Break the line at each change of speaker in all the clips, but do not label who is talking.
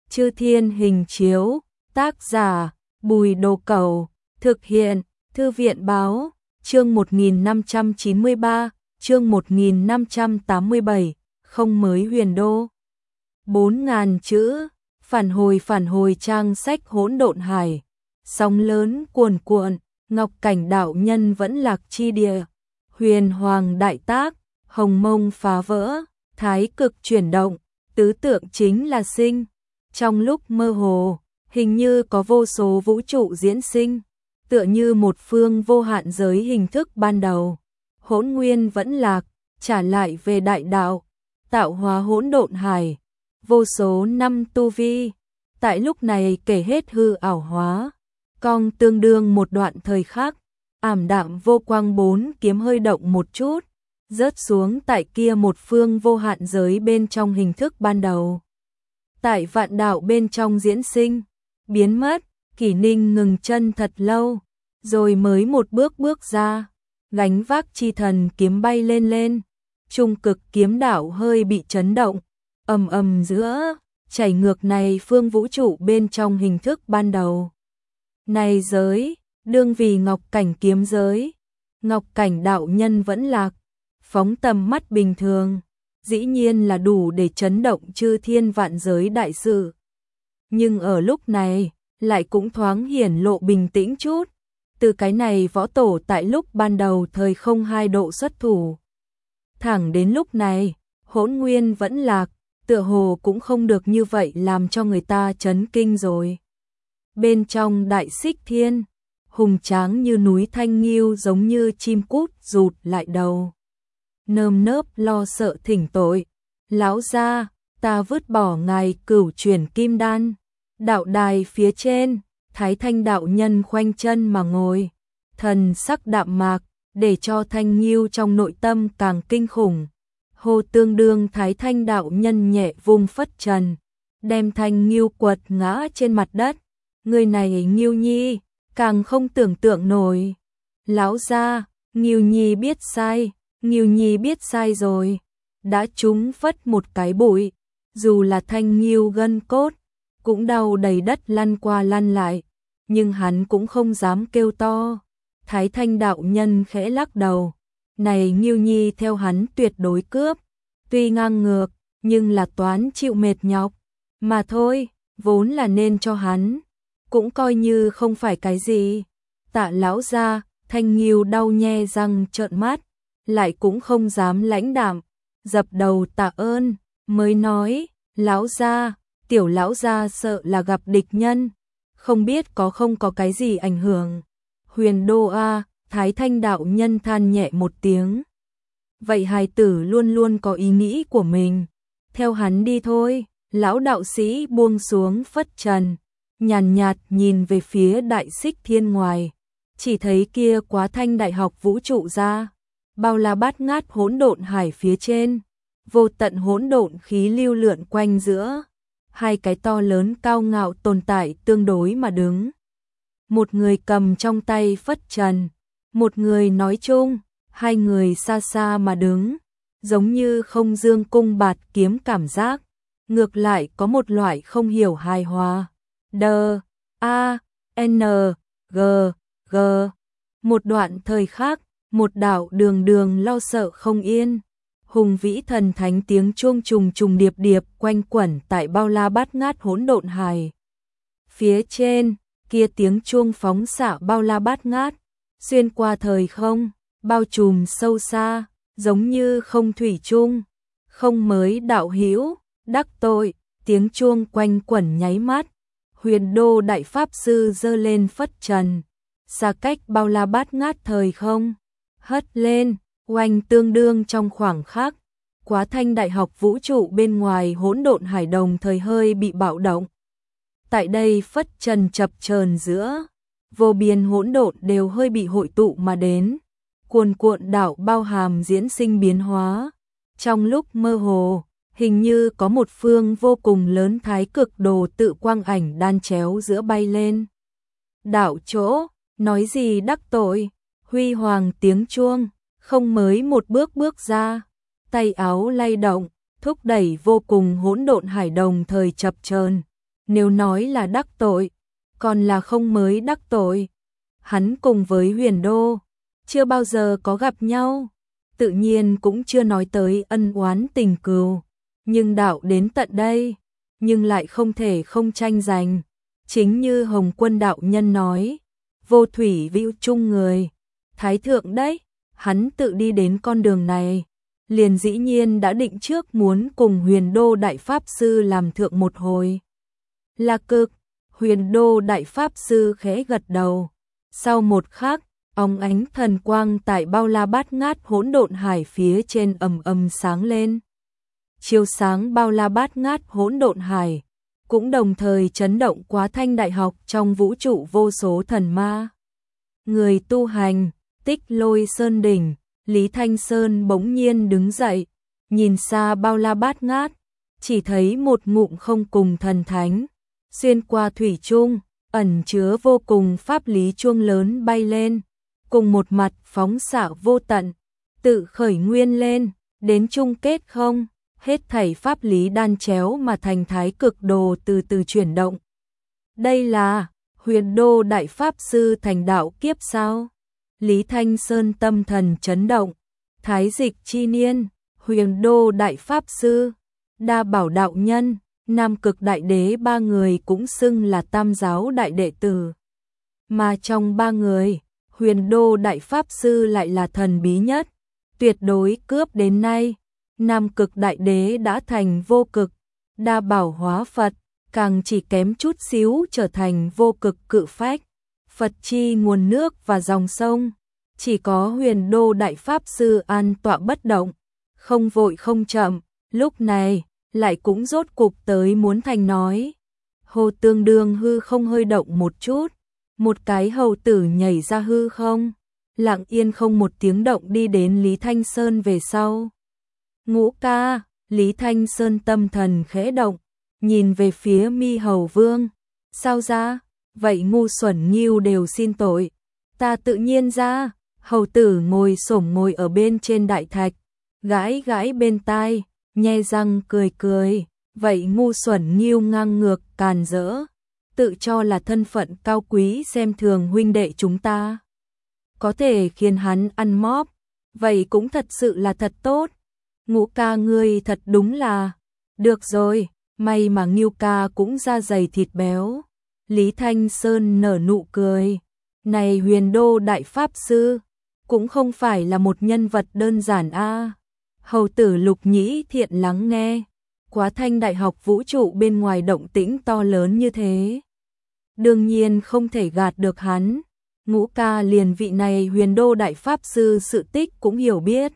Chư Thiên Hình Chiếu, tác giả Bùi Đồ Cẩu, thực hiện Thư viện Báo, chương 1593, chương 1587, không mới huyền đô. 4.000 chữ, phản hồi trang sách Hỗn Độn Hải, sóng lớn cuồn cuộn, Ngọc Cảnh đạo nhân vẫn lạc chi địa, huyền hoàng đại tác, hồng mông phá vỡ, thái cực chuyển động, tứ tượng chính là sinh. Trong lúc mơ hồ, hình như có vô số vũ trụ diễn sinh, tựa như một phương vô hạn giới hình thức ban đầu. Hỗn nguyên vẫn lạc, trả lại về đại đạo, tạo hóa hỗn độn hải, vô số năm tu vi, tại lúc này kể hết hư ảo hóa, cong tương đương một đoạn thời khắc, ảm đạm vô quang, 4 kiếm hơi động một chút, rớt xuống tại kia một phương vô hạn giới bên trong hình thức ban đầu. Tại vạn đạo bên trong diễn sinh, biến mất, Kỷ Ninh ngừng chân thật lâu, rồi mới một bước bước ra, gánh vác chi thần kiếm bay lên, trung cực kiếm đạo hơi bị chấn động, ầm ầm giữa, chảy ngược này phương vũ trụ bên trong hình thức ban đầu. Này giới, đương vì Ngọc Cảnh kiếm giới, Ngọc Cảnh đạo nhân vẫn lạc, phóng tầm mắt bình thường, dĩ nhiên là đủ để chấn động chư thiên vạn giới đại sự. Nhưng ở lúc này, lại cũng thoáng hiển lộ bình tĩnh chút, từ cái này võ tổ tại lúc ban đầu thời không hai độ xuất thủ. Thẳng đến lúc này, hỗn nguyên vẫn lạc, tựa hồ cũng không được như vậy làm cho người ta chấn kinh rồi. Bên trong đại xích thiên, hùng tráng như núi thanh nghiêu giống như chim cút rụt lại đầu. Nơm nớp lo sợ thỉnh tội, lão gia, ta vứt bỏ ngài cửu chuyển kim đan. Đạo đài phía trên, Thái Thanh đạo nhân khoanh chân mà ngồi, thần sắc đạm mạc, để cho Thanh Nghiêu trong nội tâm càng kinh khủng. Hồ tương đương Thái Thanh đạo nhân nhẹ vung phất trần, đem Thanh Nghiêu quật ngã trên mặt đất. Người này Nghiêu Nhi, càng không tưởng tượng nổi. Lão gia, Nghiêu Nhi biết sai, Nghiêu Nhi biết sai rồi. Đã trúng phất một cái bụi, dù là Thanh Nghiêu gân cốt, cũng đau đầy đất lăn qua lăn lại, nhưng hắn cũng không dám kêu to. Thái Thanh đạo nhân khẽ lắc đầu, này Nghiêu Nhi theo hắn tuyệt đối cướp, tuy ngang ngược, nhưng là toán chịu mệt nhọc, mà thôi, vốn là nên cho hắn, cũng coi như không phải cái gì. Tạ lão gia, Thanh Nghiêu đau nhe răng trợn mắt, lại cũng không dám lãnh đạm, dập đầu tạ ơn, mới nói, lão gia, tiểu lão gia sợ là gặp địch nhân, không biết có không có cái gì ảnh hưởng. Huyền đô a, Thái Thanh đạo nhân than nhẹ một tiếng. Vậy hài tử luôn luôn có ý nghĩ của mình, theo hắn đi thôi. Lão đạo sĩ buông xuống phất trần, nhàn nhạt nhìn về phía đại xích thiên ngoài, chỉ thấy kia Quá Thanh đại học vũ trụ ra, bao la bát ngát hỗn độn hải phía trên, vô tận hỗn độn khí lưu lượn quanh giữa. Hai cái to lớn cao ngạo tồn tại tương đối mà đứng. Một người cầm trong tay phất trần, một người nói chung, hai người xa xa mà đứng, giống như không dương cung bạt kiếm cảm giác, ngược lại có một loại không hiểu hài hòa. D-A-N-G-G. Một đoạn thời khắc, một đạo đường đường lo sợ không yên. Hùng vĩ thần thánh tiếng chuông trùng trùng điệp điệp quanh quẩn tại bao la bát ngát hỗn độn hải. Phía trên, kia tiếng chuông phóng xạ bao la bát ngát, xuyên qua thời không, bao trùm sâu xa, giống như không thủy chung. Không mới đạo hữu, đắc tội, tiếng chuông quanh quẩn nháy mắt. Huyền đô đại pháp sư giơ lên phất trần, xa cách bao la bát ngát thời không, hất lên. Oanh tương đương trong khoảng khắc, Quá Thanh đại học vũ trụ bên ngoài hỗn độn hải đồng thời hơi bị bạo động. Tại đây phất trần chập chờn giữa, vô biên hỗn độn đều hơi bị hội tụ mà đến, cuồn cuộn đảo bao hàm diễn sinh biến hóa. Trong lúc mơ hồ, hình như có một phương vô cùng lớn thái cực đồ tự quang ảnh đan chéo giữa bay lên. Đảo chỗ, nói gì đắc tội, huy hoàng tiếng chuông. Không mới một bước bước ra, tay áo lay động, thúc đẩy vô cùng hỗn độn hải đồng thời chập chờn, nếu nói là đắc tội, còn là không mới đắc tội. Hắn cùng với Huyền Đô chưa bao giờ có gặp nhau, tự nhiên cũng chưa nói tới ân oán tình cừu, nhưng đạo đến tận đây, nhưng lại không thể không tranh giành. Chính như Hồng Quân đạo nhân nói, vô thủy vĩ chung người, thái thượng đấy, hắn tự đi đến con đường này, liền dĩ nhiên đã định trước muốn cùng Huyền Đô Đại Pháp Sư làm thượng một hồi. Là cực, Huyền Đô Đại Pháp Sư khẽ gật đầu, sau một khắc, óng ánh thần quang tại bao la bát ngát hỗn độn hải phía trên ầm ầm sáng lên. Chiếu sáng bao la bát ngát hỗn độn hải, cũng đồng thời chấn động Quá Thanh Đại Học trong vũ trụ vô số thần ma. Người tu hành, Tích Lôi Sơn đỉnh, Lý Thanh Sơn bỗng nhiên đứng dậy, nhìn xa bao la bát ngát, chỉ thấy một ngụm không cùng thần thánh, xuyên qua thủy chung, ẩn chứa vô cùng pháp lý chuông lớn bay lên, cùng một mặt phóng xạ vô tận, tự khởi nguyên lên, đến chung kết không, hết thảy pháp lý đan chéo mà thành thái cực đồ từ từ chuyển động. Đây là Huyền Đô Đại Pháp Sư thành đạo kiếp sao? Lý Thanh Sơn tâm thần chấn động, thái dịch chi niên, Huyền Đô Đại Pháp Sư, Đa Bảo đạo nhân, Nam Cực Đại Đế ba người cũng xưng là Tam giáo đại đệ tử. Mà trong ba người, Huyền Đô Đại Pháp Sư lại là thần bí nhất, tuyệt đối cướp đến nay. Nam Cực Đại Đế đã thành vô cực, Đa Bảo hóa Phật, càng chỉ kém chút xíu trở thành vô cực cự phách, Phật chi nguồn nước và dòng sông. Chỉ có Huyền Đô Đại Pháp Sư an tọa bất động, không vội không chậm, lúc này lại cũng rốt cục tới muốn thành nói. Hồ tương đương hư không hơi động một chút, một cái hầu tử nhảy ra hư không, lặng yên không một tiếng động đi đến Lý Thanh Sơn về sau. Ngũ ca, Lý Thanh Sơn tâm thần khẽ động, nhìn về phía Mi Hầu Vương. Sao ra? Vậy ngu xuẩn Nghiêu đều xin tội. Ta tự nhiên ra. Hầu tử ngồi xổm ngồi ở bên trên đại thạch, gãi gãi bên tai, nhe răng cười cười. Vậy ngu xuẩn Nghiêu ngang ngược càn rỡ, tự cho là thân phận cao quý xem thường huynh đệ chúng ta, có thể khiến hắn ăn móp, vậy cũng thật sự là thật tốt. Ngũ ca ngươi thật đúng là, được rồi, may mà Nghiêu ca cũng da dày thịt béo. Lý Thanh Sơn nở nụ cười, này Huyền Đô Đại Pháp Sư, cũng không phải là một nhân vật đơn giản a. Hầu tử Lục Nhĩ Thiện lắng nghe, Quá Thanh Đại Học vũ trụ bên ngoài động tĩnh to lớn như thế, đương nhiên không thể gạt được hắn. Ngũ ca liền vị này Huyền Đô Đại Pháp Sư sự tích cũng hiểu biết.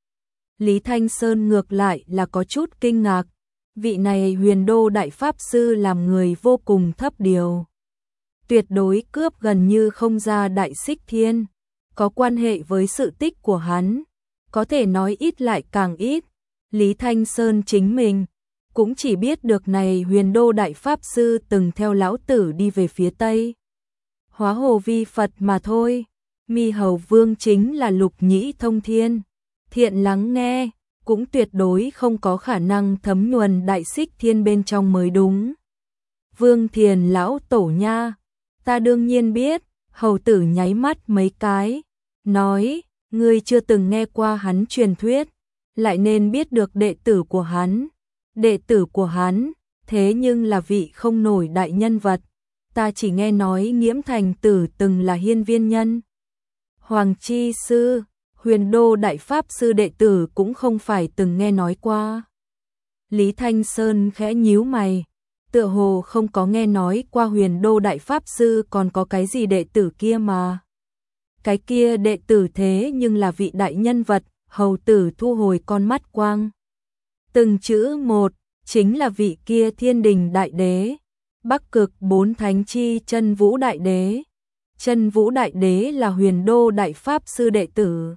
Lý Thanh Sơn ngược lại là có chút kinh ngạc, vị này Huyền Đô Đại Pháp Sư làm người vô cùng thấp điều, tuyệt đối cướp gần như không ra Đại Xích Thiên, có quan hệ với sự tích của hắn, có thể nói ít lại càng ít. Lý Thanh Sơn chính mình cũng chỉ biết được này Huyền Đô Đại Pháp Sư từng theo lão tử đi về phía Tây, hóa hồ vi Phật mà thôi. Mi Hầu Vương chính là Lục Nhĩ thông thiên, thiện lắng nghe, cũng tuyệt đối không có khả năng thấm nhuần Đại Xích Thiên bên trong mới đúng. Vương Thiền lão tổ nha, ta đương nhiên biết. Hầu tử nháy mắt mấy cái, nói, ngươi chưa từng nghe qua hắn truyền thuyết, lại nên biết được đệ tử của hắn. Đệ tử của hắn, thế nhưng là vị không nổi đại nhân vật, ta chỉ nghe nói Nghiễm Thành Tử từng là hiên viên nhân. Hoàng Chi Sư, Huyền Đô Đại Pháp Sư đệ tử cũng không phải từng nghe nói qua. Lý Thanh Sơn khẽ nhíu mày, tựa hồ không có nghe nói qua Huyền Đô Đại Pháp Sư còn có cái gì đệ tử kia mà. Cái kia đệ tử thế nhưng là vị đại nhân vật. Hầu tử thu hồi con mắt quang. Từng chữ một, chính là vị kia Thiên Đình Đại Đế, Bắc Cực Bốn Thánh Chi Chân Vũ Đại Đế. Chân Vũ Đại Đế là Huyền Đô Đại Pháp Sư đệ tử.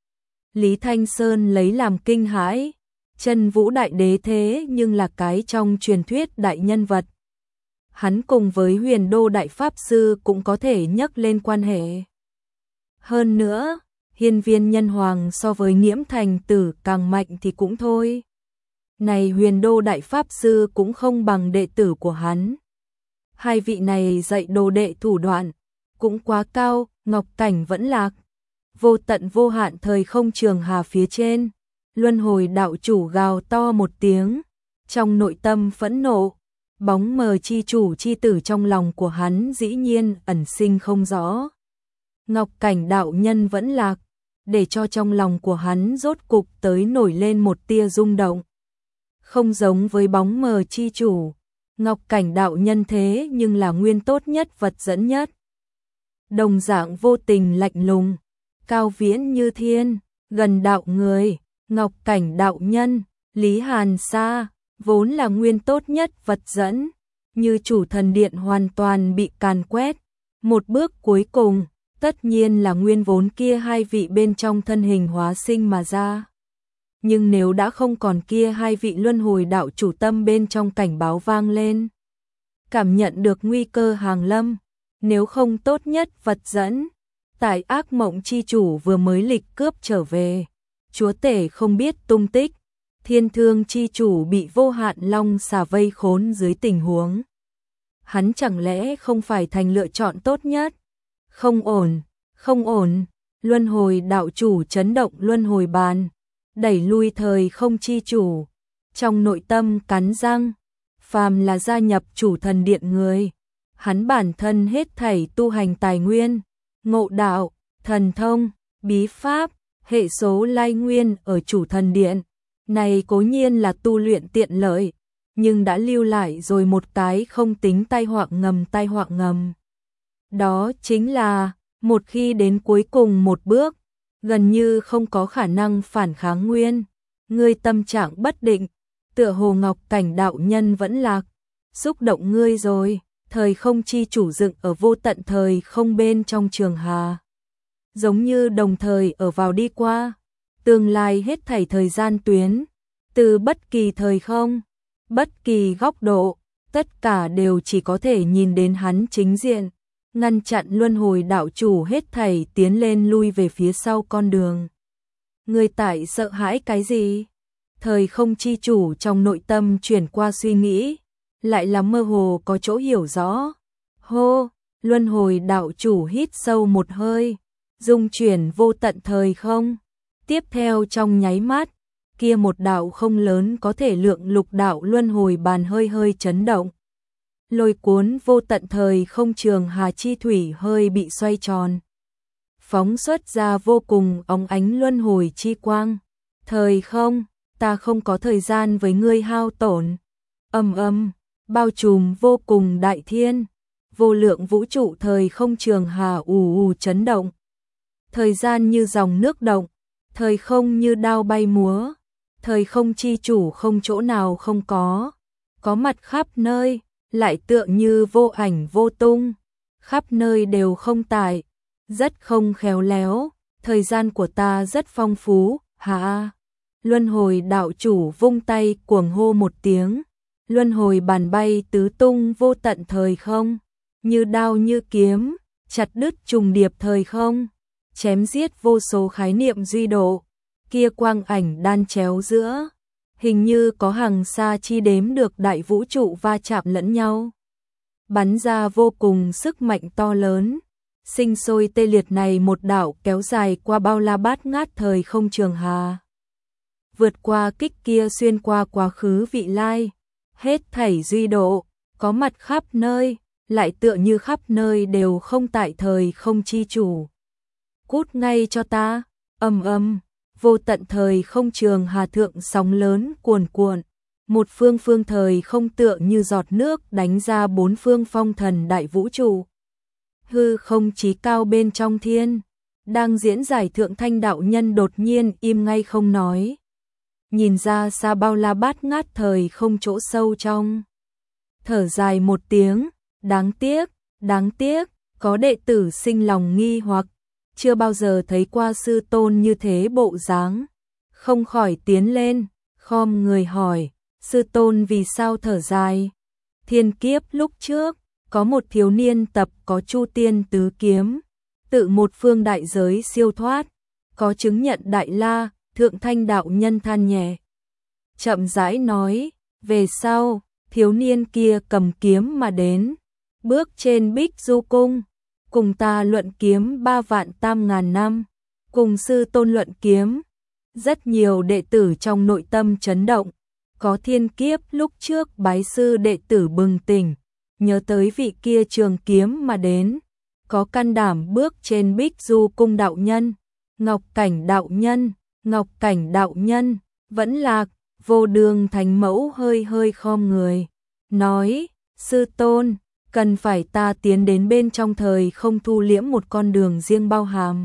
Lý Thanh Sơn lấy làm kinh hãi, Chân Vũ Đại Đế thế nhưng là cái trong truyền thuyết đại nhân vật. Hắn cùng với Huyền Đô Đại Pháp Sư cũng có thể nhắc lên quan hệ. Hơn nữa, hiên viên nhân hoàng so với Nghiễm Thành Tử càng mạnh thì cũng thôi. Này Huyền Đô Đại Pháp Sư cũng không bằng đệ tử của hắn. Hai vị này dạy đồ đệ thủ đoạn cũng quá cao, Ngọc Cảnh vẫn lạc. Vô tận vô hạn thời không trường hà phía trên, luân hồi đạo chủ gào to một tiếng, trong nội tâm phẫn nộ, bóng mờ chi chủ chi tử trong lòng của hắn dĩ nhiên ẩn sinh không rõ. Ngọc Cảnh đạo nhân vẫn lạc, để cho trong lòng của hắn rốt cục tới nổi lên một tia rung động. Không giống với bóng mờ chi chủ, Ngọc Cảnh đạo nhân thế nhưng là nguyên tốt nhất vật dẫn nhất. Đồng dạng vô tình lạnh lùng, cao viễn như thiên, gần đạo người, Ngọc Cảnh đạo nhân, Lý Hàn Sa, vốn là nguyên tốt nhất vật dẫn, như chủ thần điện hoàn toàn bị càn quét. Một bước cuối cùng, tất nhiên là nguyên vốn kia hai vị bên trong thân hình hóa sinh mà ra. Nhưng nếu đã không còn kia hai vị luân hồi đạo chủ tâm bên trong cảnh báo vang lên, cảm nhận được nguy cơ hàng lâm, nếu không tốt nhất vật dẫn, tại ác mộng chi chủ vừa mới lịch cướp trở về, chúa tể không biết tung tích, thiên thương chi chủ bị vô hạn long xà vây khốn dưới tình huống. Hắn chẳng lẽ không phải thành lựa chọn tốt nhất? Không ổn, không ổn, luân hồi đạo chủ chấn động luân hồi bàn, đẩy lui thời không chi chủ, trong nội tâm cắn răng, phàm là gia nhập chủ thần điện người, hắn bản thân hết thảy tu hành tài nguyên, ngộ đạo, thần thông, bí pháp, hệ số lai nguyên ở chủ thần điện, này cố nhiên là tu luyện tiện lợi, nhưng đã lưu lại rồi một cái không tính tai họa ngầm. Đó chính là, một khi đến cuối cùng một bước, gần như không có khả năng phản kháng nguyên, ngươi tâm trạng bất định, tựa hồ Ngọc Cảnh đạo nhân vẫn lạc, xúc động ngươi rồi, thời không chi chủ dựng ở vô tận thời không bên trong trường hà. Giống như đồng thời ở vào đi qua, tương lai hết thảy thời gian tuyến, từ bất kỳ thời không, bất kỳ góc độ, tất cả đều chỉ có thể nhìn đến hắn chính diện, ngăn chặn luân hồi đạo chủ hết thảy tiến lên lui về phía sau con đường. Người tại sợ hãi cái gì? Thời không chi chủ trong nội tâm chuyển qua suy nghĩ, lại là mơ hồ có chỗ hiểu rõ. Hô, luân hồi đạo chủ hít sâu một hơi, dung chuyển vô tận thời không. Tiếp theo trong nháy mắt, kia một đạo không lớn có thể lượng lục đạo luân hồi bàn hơi hơi chấn động. Lôi cuốn vô tận thời không trường hà chi thủy hơi bị xoay tròn. Phóng xuất ra vô cùng óng ánh luân hồi chi quang. Thời không, ta không có thời gian với ngươi hao tổn. Bao trùm vô cùng đại thiên. Vô lượng vũ trụ thời không trường hà ù ù chấn động. Thời gian như dòng nước động. Thời không như đao bay múa. Thời không chi chủ không chỗ nào không có mặt khắp nơi, lại tựa như vô ảnh vô tung, khắp nơi đều không tại, rất không khéo léo, thời gian của ta rất phong phú, hả? Luân hồi đạo chủ vung tay cuồng hô một tiếng, luân hồi bàn bay tứ tung vô tận thời không, như đao như kiếm, chặt đứt trùng điệp thời không, chém giết vô số khái niệm duy độ. Kia quang ảnh đan chéo giữa, hình như có hàng xa chi đếm được đại vũ trụ va chạm lẫn nhau, bắn ra vô cùng sức mạnh to lớn, sinh sôi tê liệt này một đạo kéo dài qua bao la bát ngát thời không trường hà. Vượt qua kích kia xuyên qua quá khứ vị lai, hết thảy duy độ, có mặt khắp nơi, lại tựa như khắp nơi đều không tại thời không chi chủ. Cút ngay cho ta, vô tận thời không trường hà thượng sóng lớn cuồn cuộn, một phương thời không tựa như giọt nước đánh ra bốn phương phong thần đại vũ trụ. Hư không chí cao bên trong thiên, đang diễn giải thượng thanh đạo nhân đột nhiên im ngay không nói. Nhìn ra xa bao la bát ngát thời không chỗ sâu trong. Thở dài một tiếng, đáng tiếc, có đệ tử sinh lòng nghi hoặc. Chưa bao giờ thấy qua sư tôn như thế bộ dáng, không khỏi tiến lên, khom người hỏi, sư tôn vì sao thở dài? Thiên kiếp lúc trước, có một thiếu niên tập có Chu Tiên tứ kiếm, tự một phương đại giới siêu thoát, có chứng nhận đại la, thượng thanh đạo nhân than nhẹ. Chậm rãi nói, về sau, thiếu niên kia cầm kiếm mà đến, bước trên Bích Du Cung, cùng ta luận kiếm 3 vạn tam ngàn năm, cùng sư tôn luận kiếm. Rất nhiều đệ tử trong nội tâm chấn động, có thiên kiếp lúc trước bái sư đệ tử bừng tỉnh, nhớ tới vị kia trường kiếm mà đến, có can đảm bước trên Bích Du Cung đạo nhân, Ngọc Cảnh đạo nhân, vẫn lạc. Vô Đường Thánh Mẫu hơi hơi khom người, nói, sư tôn, cần phải ta tiến đến bên trong thời không thu liễm một con đường riêng bao hàm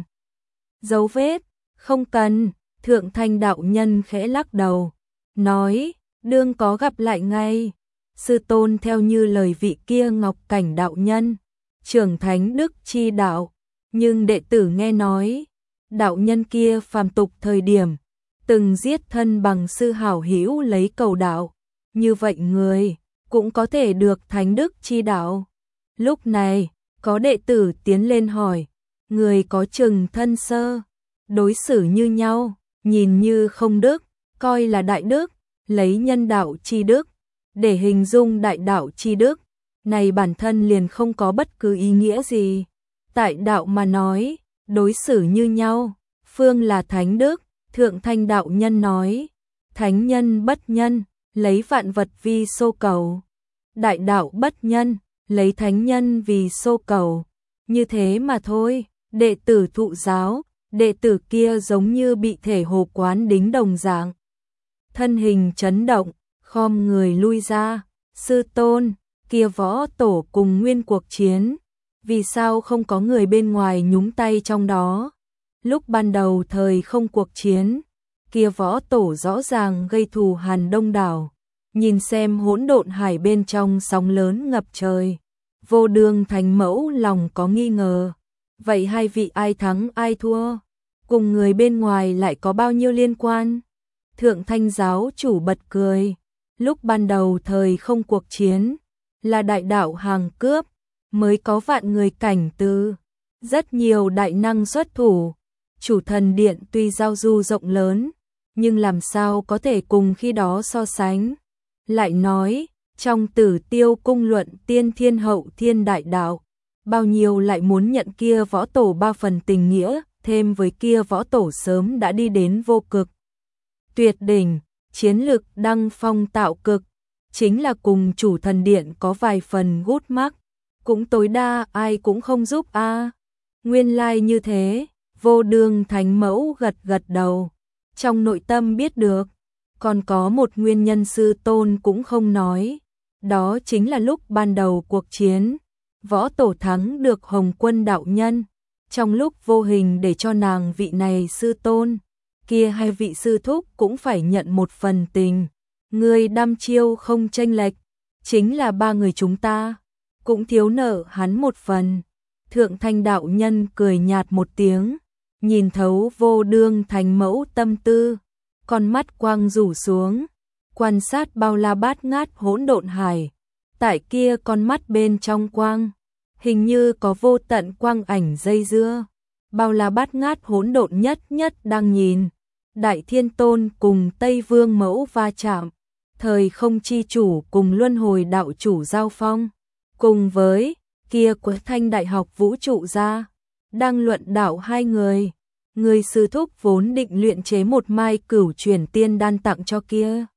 dấu vết? Không cần. Thượng Thanh đạo nhân khẽ lắc đầu, nói, đương có gặp lại ngay. Sư tôn theo như lời vị kia Ngọc Cảnh đạo nhân, trưởng thánh đức chi đạo, nhưng đệ tử nghe nói, đạo nhân kia phàm tục thời điểm, từng giết thân bằng sư hảo hữu lấy cầu đạo, như vậy người cũng có thể được thánh đức chi đạo. Lúc này, có đệ tử tiến lên hỏi, người có chừng thân sơ, đối xử như nhau, nhìn như không đức, coi là đại đức, lấy nhân đạo chi đức để hình dung đại đạo chi đức, này bản thân liền không có bất cứ ý nghĩa gì. Tại đạo mà nói, đối xử như nhau, phương là thánh đức. Thượng Thanh đạo nhân nói, thánh nhân bất nhân, lấy vạn vật vi xô cầu. Đại đạo bất nhân, lấy thánh nhân vì xô cầu. Như thế mà thôi, đệ tử thụ giáo, đệ tử kia giống như bị thể hồ quán đính đồng dạng. Thân hình chấn động, khom người lui ra, sư tôn, kia võ tổ cùng nguyên cuộc chiến, vì sao không có người bên ngoài nhúng tay trong đó? Lúc ban đầu thời không cuộc chiến, kia võ tổ rõ ràng gây thù hằn đông đảo, nhìn xem hỗn độn hải bên trong sóng lớn ngập trời. Vô Đường Thánh Mẫu lòng có nghi ngờ, vậy hai vị ai thắng ai thua, cùng người bên ngoài lại có bao nhiêu liên quan? Thượng Thanh giáo chủ bật cười, lúc ban đầu thời không cuộc chiến, là đại đạo hàng cướp, mới có vạn người cảnh tư, rất nhiều đại năng xuất thủ. Chủ thần điện tuy giao du rộng lớn, nhưng làm sao có thể cùng khi đó so sánh. Lại nói, trong Tử Tiêu cung luận tiên thiên hậu thiên đại đạo, bao nhiêu lại muốn nhận kia võ tổ 3 phần tình nghĩa, thêm với kia võ tổ sớm đã đi đến vô cực tuyệt đỉnh, chiến lực đăng phong tạo cực, chính là cùng chủ thần điện có vài phần gút mắc, cũng tối đa ai cũng không giúp a. Nguyên lai như thế. Vô Đường Thánh Mẫu gật gật đầu, trong nội tâm biết được, còn có một nguyên nhân sư tôn cũng không nói, đó chính là lúc ban đầu cuộc chiến, võ tổ thắng được Hồng Quân đạo nhân, trong lúc vô hình để cho nàng vị này sư tôn, kia hai vị sư thúc cũng phải nhận một phần tình, người đăm chiêu không chênh lệch, chính là 3 người chúng ta, cũng thiếu nợ hắn một phần. Thượng Thanh đạo nhân cười nhạt một tiếng, nhìn thấu Vô Đường Thánh Mẫu tâm tư, con mắt quang rủ xuống, quan sát bao la bát ngát hỗn độn hải. Tại kia con mắt bên trong quang, hình như có vô tận quang ảnh dây dưa, bao la bát ngát hỗn độn nhất nhất đang nhìn. Đại Thiên Tôn cùng Tây Vương Mẫu va chạm, thời không chi chủ cùng luân hồi đạo chủ giao phong, cùng với kia của Thanh Đại học vũ trụ ra, đang luận đạo hai người. Người sư thúc vốn định luyện chế một mai cửu chuyển tiên đan tặng cho kia.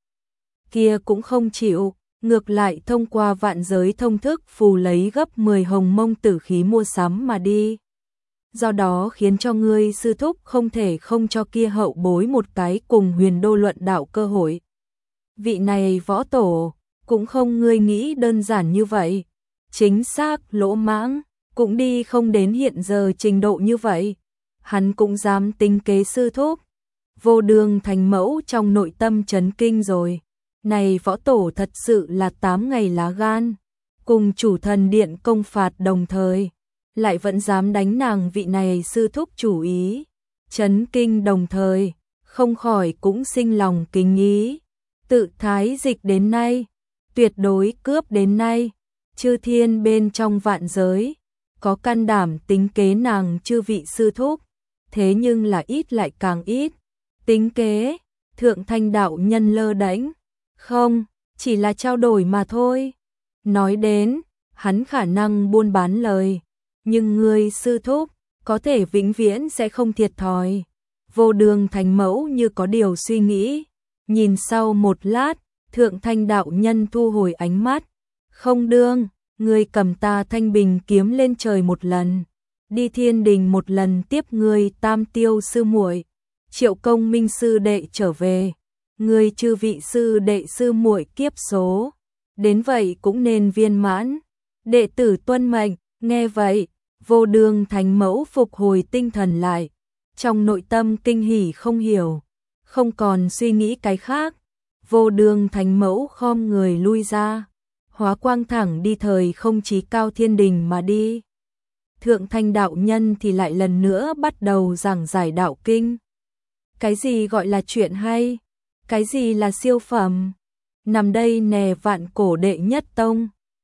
Kia cũng không chịu, ngược lại thông qua vạn giới thông thức phù lấy gấp 10 hồng mông tử khí mua sắm mà đi. Do đó khiến cho ngươi sư thúc không thể không cho kia hậu bối một cái cùng huyền đô luận đạo cơ hội. Vị này võ tổ, cũng không ngươi nghĩ đơn giản như vậy. Chính xác lỗ mãng, cũng đi không đến hiện giờ trình độ như vậy. Hắn cũng dám tính kế sư thúc. Vô Đường Thánh Mẫu trong nội tâm chấn kinh rồi. Này võ tổ thật sự là 8 ngày lá gan. Cùng chủ thần điện công phạt đồng thời. Lại vẫn dám đánh nàng vị này sư thúc chủ ý. Chấn kinh đồng thời. Không khỏi cũng sinh lòng kính ý. Tự thái dịch đến nay. Tuyệt đối cướp đến nay. Chư thiên bên trong vạn giới. Có can đảm tính kế nàng chư vị sư thúc. Thế nhưng là ít lại càng ít. Tính kế, Thượng Thanh đạo nhân lơ đễnh, không, chỉ là trao đổi mà thôi. Nói đến, hắn khả năng buôn bán lời, nhưng ngươi sư thúc có thể vĩnh viễn sẽ không thiệt thòi. Vô Đường Thánh Mẫu như có điều suy nghĩ, nhìn sau một lát, Thượng Thanh đạo nhân thu hồi ánh mắt. Không đương, ngươi cầm ta Thanh Bình kiếm lên trời một lần, đi Thiên Đình một lần tiếp ngươi Tam Tiêu sư muội, Triệu Công Minh sư đệ trở về, ngươi chư vị sư đệ sư muội kiếp số, đến vậy cũng nên viên mãn. Đệ tử tuân mệnh. Nghe vậy, Vô Đường Thánh Mẫu phục hồi tinh thần lại, trong nội tâm kinh hỉ không hiểu, không còn suy nghĩ cái khác. Vô Đường Thánh Mẫu khom người lui ra, hóa quang thẳng đi thời không chí cao Thiên Đình mà đi. Thượng Thanh đạo nhân thì lại lần nữa bắt đầu giảng giải đạo kinh. Cái gì gọi là chuyện hay? Cái gì là siêu phẩm? Nằm đây nè vạn cổ đệ nhất tông.